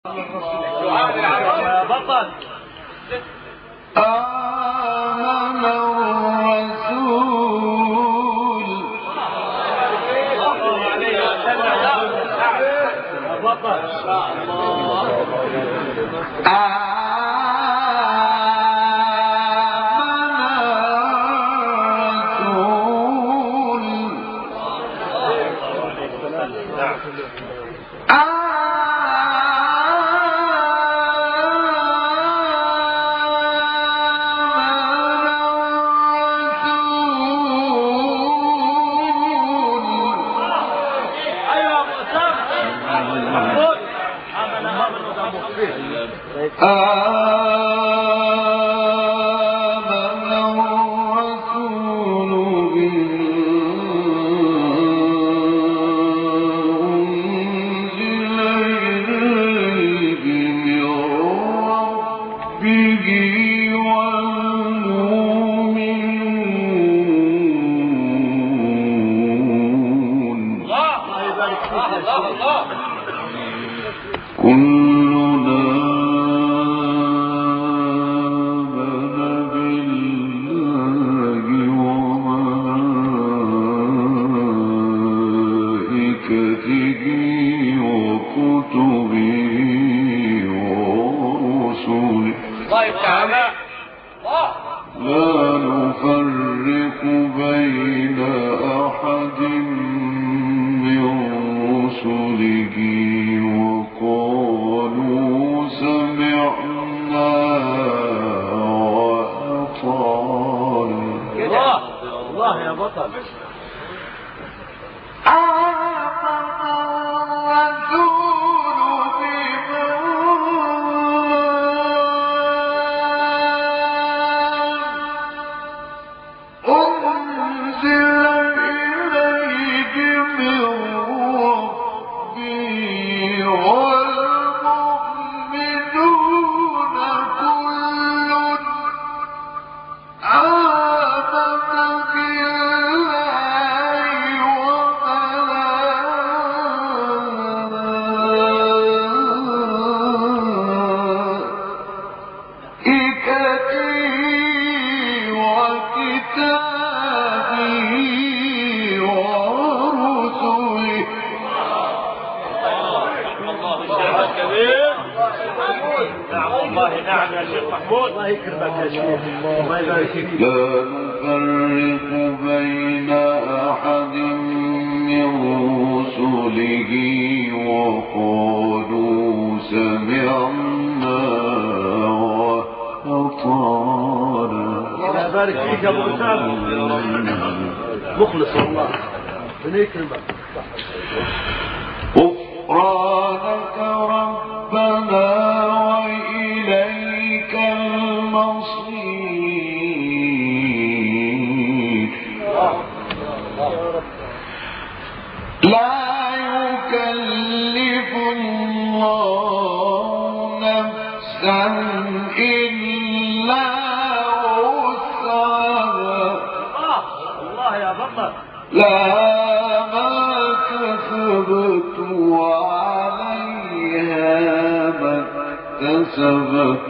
يا بطل. آمن الرسول يا بطل. مخلص والله بنكرمك. غفرانك ربنا وإليك المصير. لا يكلف الله نفسا إلا لا ما كسبت وعليها ما اكتسبت.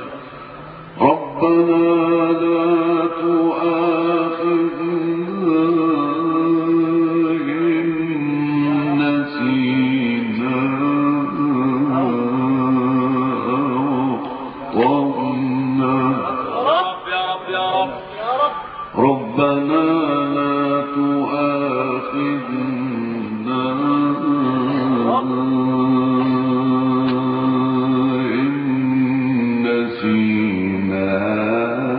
ربنا لا تؤاخذنا إن نسينا أو أخطأنا. ربنا إن نسينا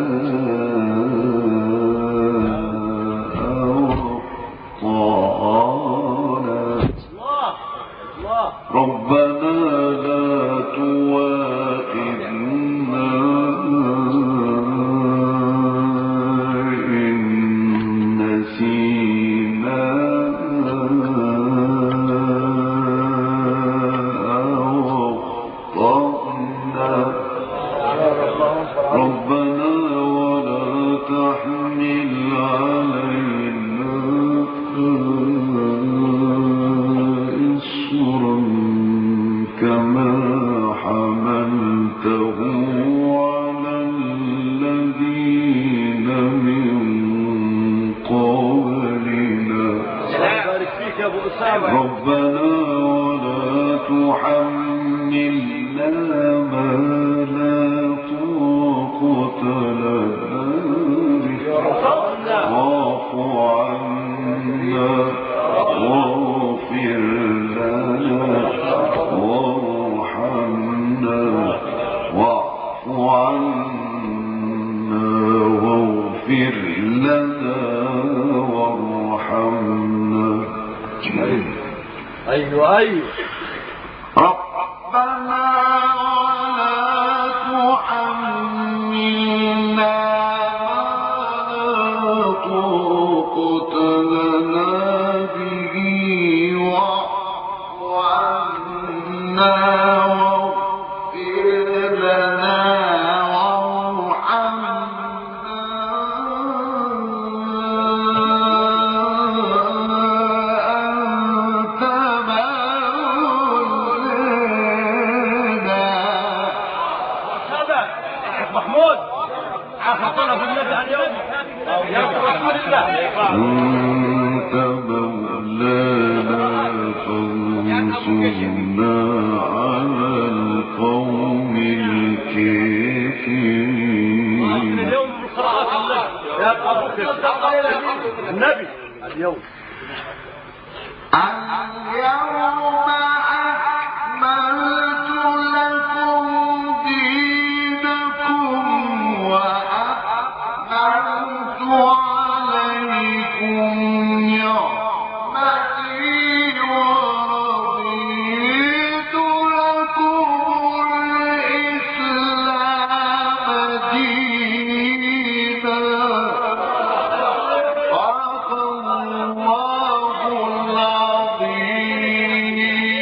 حملته على الذين من قبلنا بارك فيك يا ابو اسامه. ربنا ولا تحملنا ما لا طاقة لنا به واعف عنا واغفر لنا وارحمنا واعف عنا واغفر لنا وارحمنا. ايوه ربنا ولا تحملنا ما لا طاقة لنا به واعف عنا واغفر لنا محمود اخر طلب النبي اليوم يا رسول الله. أنت مولانا فانصرنا على القوم الكافرين. اليوم قراءة الله يا النبي اليوم اليوم